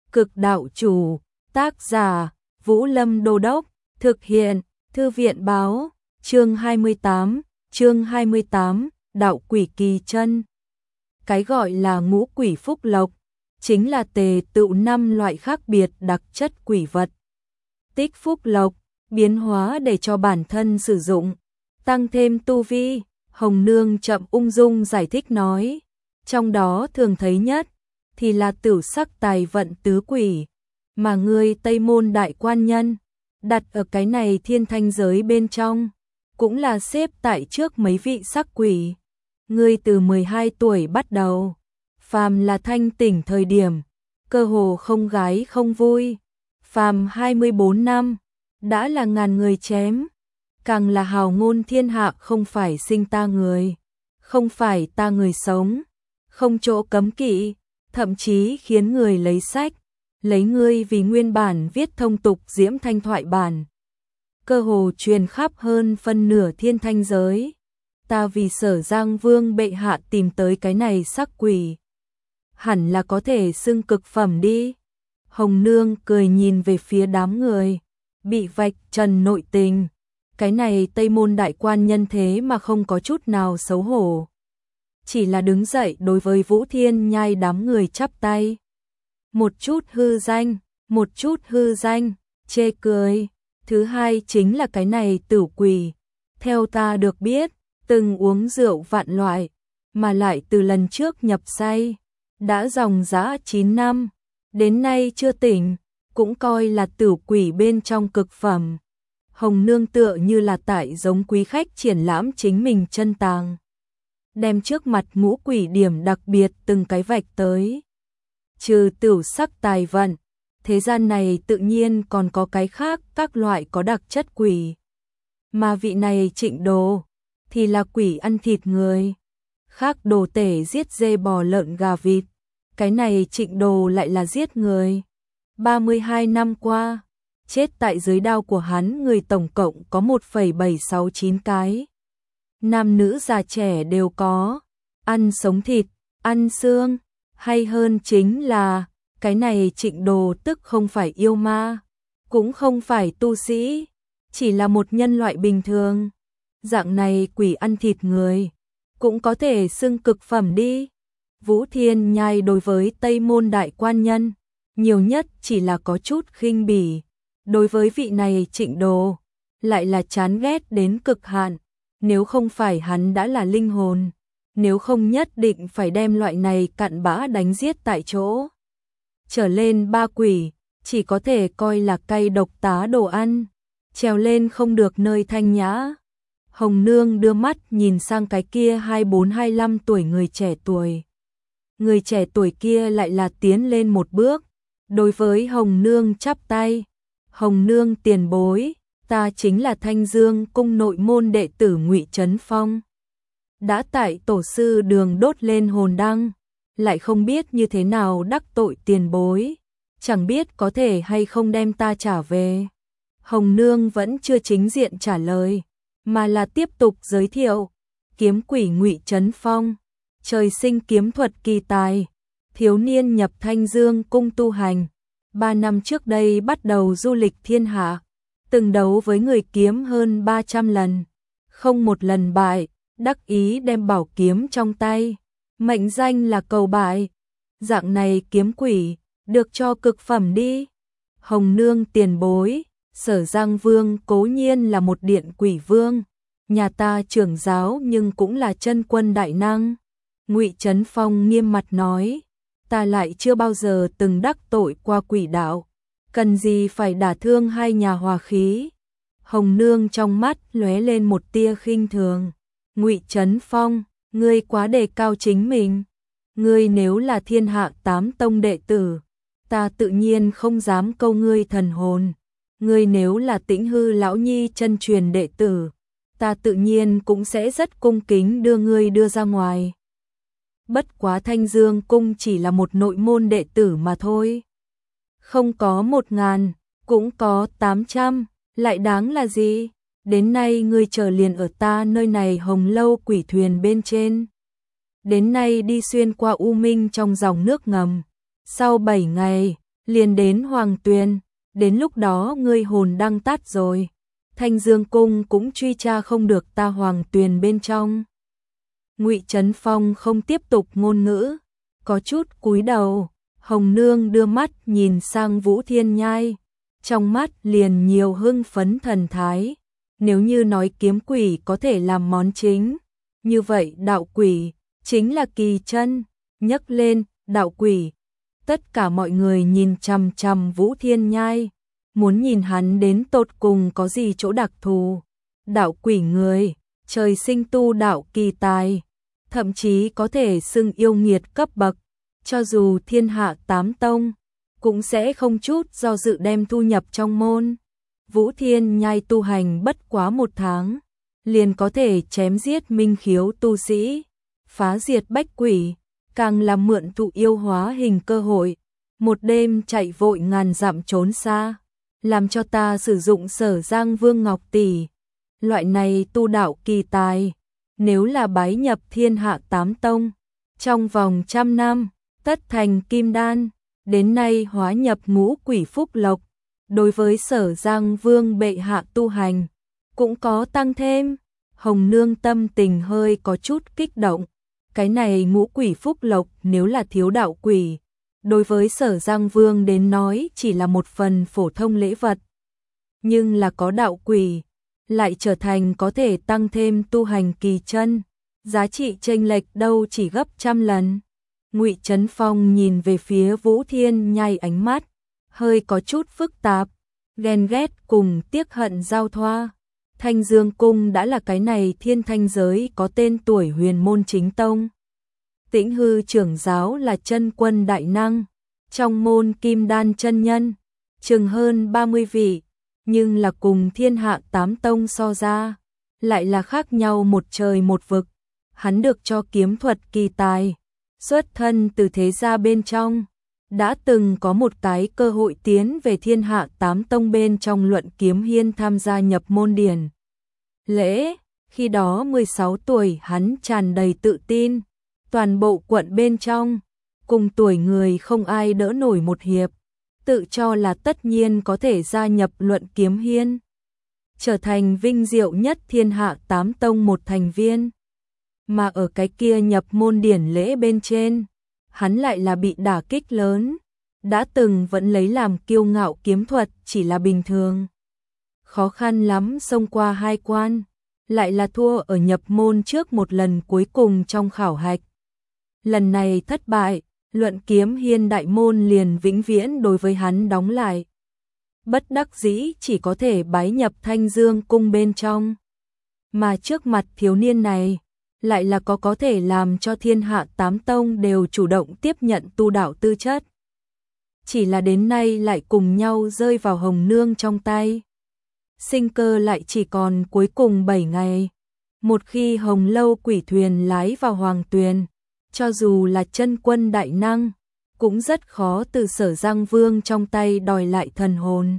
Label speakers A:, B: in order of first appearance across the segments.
A: Cực đạo chủ, tác giả, Vũ Lâm Đô Đốc, thực hiện, Thư viện báo, chương 28, đạo quỷ kỳ chân. Cái gọi là ngũ quỷ phúc lộc, chính là tề tựu 5 loại khác biệt đặc chất quỷ vật. Tích phúc lộc, biến hóa để cho bản thân sử dụng, tăng thêm tu vi, Hồng Nương chậm ung dung giải thích nói, trong đó thường thấy nhất thì là tử sắc tài vận tứ quỷ, mà ngươi Tây Môn đại quan nhân đặt ở cái này thiên thanh giới bên trong, cũng là xếp tại trước mấy vị sắc quỷ. Ngươi từ 12 tuổi bắt đầu, phàm là thanh tỉnh thời điểm, cơ hồ không gái không vui, phàm 24 năm, đã là ngàn người chém, càng là hào ngôn thiên hạ không phải sinh ta người, không phải ta người sống, không chỗ cấm kỵ, thậm chí khiến người lấy sách, lấy ngươi vì nguyên bản viết thông tục diễm thanh thoại bản. Cơ hồ truyền khắp hơn phân nửa thiên thanh giới. Ta vì Sở Giang Vương bệ hạ tìm tới cái này sắc quỷ, hẳn là có thể xưng cực phẩm đi. Hồng Nương cười nhìn về phía đám người, bị vạch trần nội tình. Cái này Tây Môn đại quan nhân thế mà không có chút nào xấu hổ. Chỉ là đứng dậy đối với Vũ Thiên Nhai đám người chắp tay. Một chút hư danh, chê cười. Thứ hai chính là cái này tử quỷ. Theo ta được biết, từng uống rượu vạn loại, mà lại từ lần trước nhập say, đã dòng dã 9 năm, đến nay chưa tỉnh, cũng coi là tử quỷ bên trong cực phẩm. Hồng Nương tựa như là tại giống quý khách triển lãm chính mình chân tàng, đem trước mặt ngũ quỷ điểm đặc biệt từng cái vạch tới. Trừ tử sắc tài vận, thế gian này tự nhiên còn có cái khác các loại có đặc chất quỷ. Mà vị này Trịnh Đồ thì là quỷ ăn thịt người, khác đồ tể giết dê bò lợn gà vịt, cái này Trịnh Đồ lại là giết người. 32 năm qua, chết tại dưới đao của hắn người tổng cộng có 1,769 cái. Nam nữ già trẻ đều có, ăn sống thịt, ăn xương, hay hơn chính là, cái này Trịnh Đồ tức không phải yêu ma, cũng không phải tu sĩ, chỉ là một nhân loại bình thường. Dạng này quỷ ăn thịt người, cũng có thể xưng cực phẩm đi. Vũ Thiên Nhai đối với Tây Môn đại quan nhân, nhiều nhất chỉ là có chút khinh bỉ. Đối với vị này Trịnh Đồ, lại là chán ghét đến cực hạn. Nếu không phải hắn đã là linh hồn, nếu không nhất định phải đem loại này cặn bã đánh giết tại chỗ. Trở lên ba quỷ, chỉ có thể coi là cay độc tá đồ ăn, trèo lên không được nơi thanh nhã. Hồng Nương đưa mắt nhìn sang cái kia 24-25 tuổi người trẻ tuổi. Người trẻ tuổi kia lại là tiến lên một bước, đối với Hồng Nương chắp tay. Hồng Nương tiền bối, ta chính là Thanh Dương cung nội môn đệ tử Ngụy Trấn Phong. Đã tại tổ sư đường đốt lên hồn đăng, lại không biết như thế nào đắc tội tiền bối, chẳng biết có thể hay không đem ta trả về. Hồng Nương vẫn chưa chính diện trả lời, mà là tiếp tục giới thiệu. Kiếm quỷ Ngụy Trấn Phong, trời sinh kiếm thuật kỳ tài, thiếu niên nhập Thanh Dương cung tu hành, 3 năm trước đây bắt đầu du lịch thiên hạ, từng đấu với người kiếm hơn 300 lần, không một lần bại, đắc ý đem bảo kiếm trong tay, mệnh danh là cầu bại. Dạng này kiếm quỷ, được cho cực phẩm đi. Hồng Nương tiền bối, Sở Giang Vương cố nhiên là một điện quỷ vương, nhà ta trưởng giáo nhưng cũng là chân quân đại năng. Ngụy Trấn Phong nghiêm mặt nói, ta lại chưa bao giờ từng đắc tội qua quỷ đạo, cần gì phải đả thương hai nhà hòa khí. Hồng Nương trong mắt lóe lên một tia khinh thường. Ngụy Trấn Phong, ngươi quá đề cao chính mình. Ngươi nếu là thiên hạ 8 tông đệ tử, ta tự nhiên không dám câu ngươi thần hồn. Ngươi nếu là Tĩnh Hư lão nhi chân truyền đệ tử, ta tự nhiên cũng sẽ rất cung kính đưa ngươi đưa ra ngoài. Bất quá Thanh Dương cung chỉ là một nội môn đệ tử mà thôi. Không có 1000, cũng có 800, lại đáng là gì? Đến nay ngươi chờ liền ở ta nơi này Hồng Lâu quỷ thuyền bên trên. Đến nay đi xuyên qua U Minh trong dòng nước ngầm. Sau 7 ngày, liền đến Hoàng Tuyền, đến lúc đó ngươi hồn đăng tát rồi. Thanh Dương cung cũng truy tra không được ta Hoàng Tuyền bên trong. Ngụy Trấn Phong không tiếp tục ngôn ngữ, có chút cúi đầu. Hồng Nương đưa mắt nhìn sang Vũ Thiên Nhai, trong mắt liền nhiều hưng phấn thần thái. Nếu như nói kiếm quỷ có thể làm món chính, như vậy đạo quỷ chính là kỳ chân. Nhấc lên đạo quỷ, tất cả mọi người nhìn chằm chằm Vũ Thiên Nhai, muốn nhìn hắn đến tột cùng có gì chỗ đặc thù. Đạo quỷ người, trời sinh tu đạo kỳ tài, thậm chí có thể xưng yêu nghiệt cấp bậc, cho dù thiên hạ tám tông, cũng sẽ không chút do dự đem thu nhập trong môn. Vũ Thiên Nhai tu hành bất quá 1 tháng, liền có thể chém giết minh khiếu tu sĩ, phá diệt bách quỷ, càng là mượn thụ yêu hóa hình cơ hội, một đêm chạy vội ngàn dặm trốn xa, làm cho ta sử dụng Sở Giang Vương Ngọc Tỷ. Loại này tu đạo kỳ tài, nếu là bái nhập thiên hạ tám tông, trong vòng 100 năm, tất thành kim đan, đến nay hóa nhập ngũ quỷ phúc lộc. Đối với Sở Giang Vương bệ hạ tu hành, cũng có tăng thêm. Hồng Nương tâm tình hơi có chút kích động. Cái này ngũ quỷ phúc lộc nếu là thiếu đạo quỷ, đối với Sở Giang Vương đến nói chỉ là một phần phổ thông lễ vật. Nhưng là có đạo quỷ, lại trở thành có thể tăng thêm tu hành kỳ chân, giá trị chênh lệch đâu chỉ gấp 100 lần. Ngụy Trấn Phong nhìn về phía Vũ Thiên Nhai, ánh mắt hơi có chút phức tạp, ghen ghét cùng tiếc hận giao thoa. Thanh Dương cung đã là cái này thiên thanh giới có tên tuổi huyền môn chính tông. Tĩnh Hư trưởng giáo là chân quân đại năng, trong môn kim đan chân nhân, chừng hơn 30 vị, nhưng là cùng thiên hạ tám tông so ra, lại là khác nhau một trời một vực. Hắn được cho kiếm thuật kỳ tài, xuất thân từ thế gia bên trong, đã từng có một cái cơ hội tiến về thiên hạ tám tông bên trong luận kiếm hiên tham gia nhập môn điển lễ. Khi đó 16 tuổi hắn tràn đầy tự tin, toàn bộ quận bên trong, cùng tuổi người không ai đỡ nổi một hiệp, tự cho là tất nhiên có thể gia nhập luận kiếm hiên, trở thành vinh diệu nhất thiên hạ tám tông một thành viên. Mà ở cái kia nhập môn điển lễ bên trên, hắn lại là bị đả kích lớn, đã từng vẫn lấy làm kiêu ngạo kiếm thuật chỉ là bình thường. Khó khăn lắm xông qua 2 quan, lại là thua ở nhập môn trước một lần cuối cùng trong khảo hạch. Lần này thất bại, luận kiếm hiên đại môn liền vĩnh viễn đối với hắn đóng lại. Bất đắc dĩ chỉ có thể bái nhập Thanh Dương cung bên trong. Mà trước mặt thiếu niên này, lại là có thể làm cho thiên hạ tám tông đều chủ động tiếp nhận tu đạo tư chất. Chỉ là đến nay lại cùng nhau rơi vào Hồng Nương trong tay. Sinh cơ lại chỉ còn cuối cùng 7 ngày. Một khi Hồng Lâu quỷ thuyền lái vào Hoàng Tuyền, cho dù là chân quân đại năng, cũng rất khó từ Sở Giang Vương trong tay đòi lại thần hồn.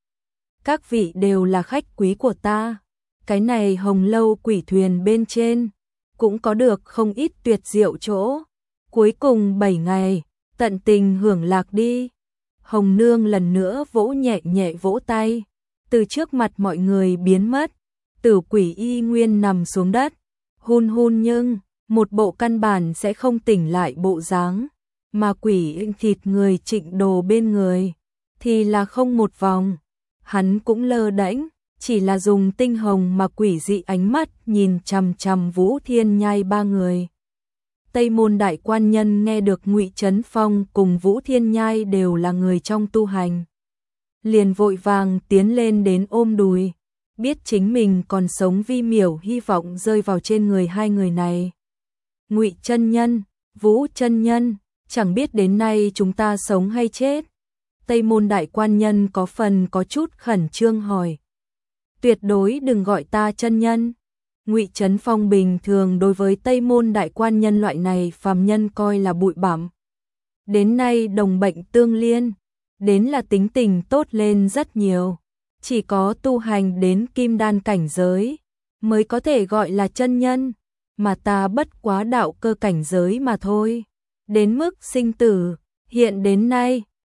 A: Các vị đều là khách quý của ta. Cái này Hồng Lâu quỷ thuyền bên trên, cũng có được không ít tuyệt diệu chỗ. Cuối cùng 7 ngày, tận tình hưởng lạc đi. Hồng Nương lần nữa vỗ nhẹ nhẹ vỗ tay, từ trước mặt mọi người biến mất. Tử quỷ y nguyên nằm xuống đất, hun hun nhưng một bộ căn bản sẽ không tỉnh lại bộ dáng, mà quỷ thịt người Trịnh Đồ bên người thì là không một vòng. Hắn cũng lơ đễnh, chỉ là dùng tinh hồng mà quỷ dị ánh mắt nhìn chằm chằm Vũ Thiên Nhai 3 người. Tây môn đại quan nhân nghe được Ngụy Trấn Phong cùng Vũ Thiên Nhai đều là người trong tu hành, liền vội vàng tiến lên đến ôm đùi, biết chính mình còn sống vi miểu hy vọng rơi vào trên người hai người này. Ngụy chân nhân, Vũ chân nhân, chẳng biết đến nay chúng ta sống hay chết? Tây môn đại quan nhân có phần có chút khẩn trương hỏi. Tuyệt đối đừng gọi ta chân nhân. Ngụy Trấn Phong bình thường đối với Tây môn đại quan nhân loại này phàm nhân coi là bụi bặm. Đến nay đồng bệnh tương liên, đến là tính tình tốt lên rất nhiều. Chỉ có tu hành đến kim đan cảnh giới mới có thể gọi là chân nhân, mà ta bất quá đạo cơ cảnh giới mà thôi. Đến mức sinh tử, hiện đến nay,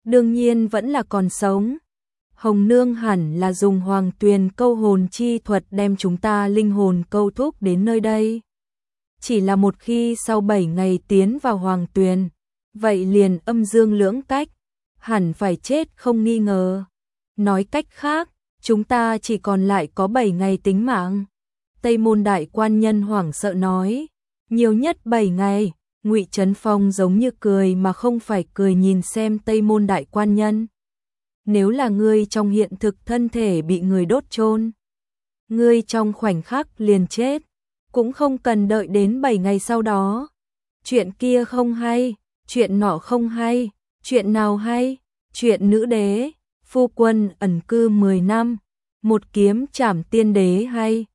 A: đương nhiên vẫn là còn sống. Hồng Nương hẳn là dùng Hoàng Tuyền câu hồn chi thuật đem chúng ta linh hồn câu thúc đến nơi đây. Chỉ là một khi sau 7 ngày tiến vào Hoàng Tuyền, vậy liền âm dương lưỡng cách, hẳn phải chết không nghi ngờ. Nói cách khác, chúng ta chỉ còn lại có 7 ngày tính mạng. Tây Môn Đại Quan Nhân hoảng sợ nói, nhiều nhất 7 ngày. Ngụy Trấn Phong giống như cười mà không phải cười nhìn xem Tây Môn Đại Quan Nhân. Nếu là ngươi trong hiện thực thân thể bị người đốt chôn, ngươi trong khoảnh khắc liền chết, cũng không cần đợi đến 7 ngày sau đó. Chuyện kia không hay, chuyện nọ không hay, chuyện nào hay? Chuyện nữ đế, phu quân ẩn cư 10 năm, một kiếm trảm tiên đế hay?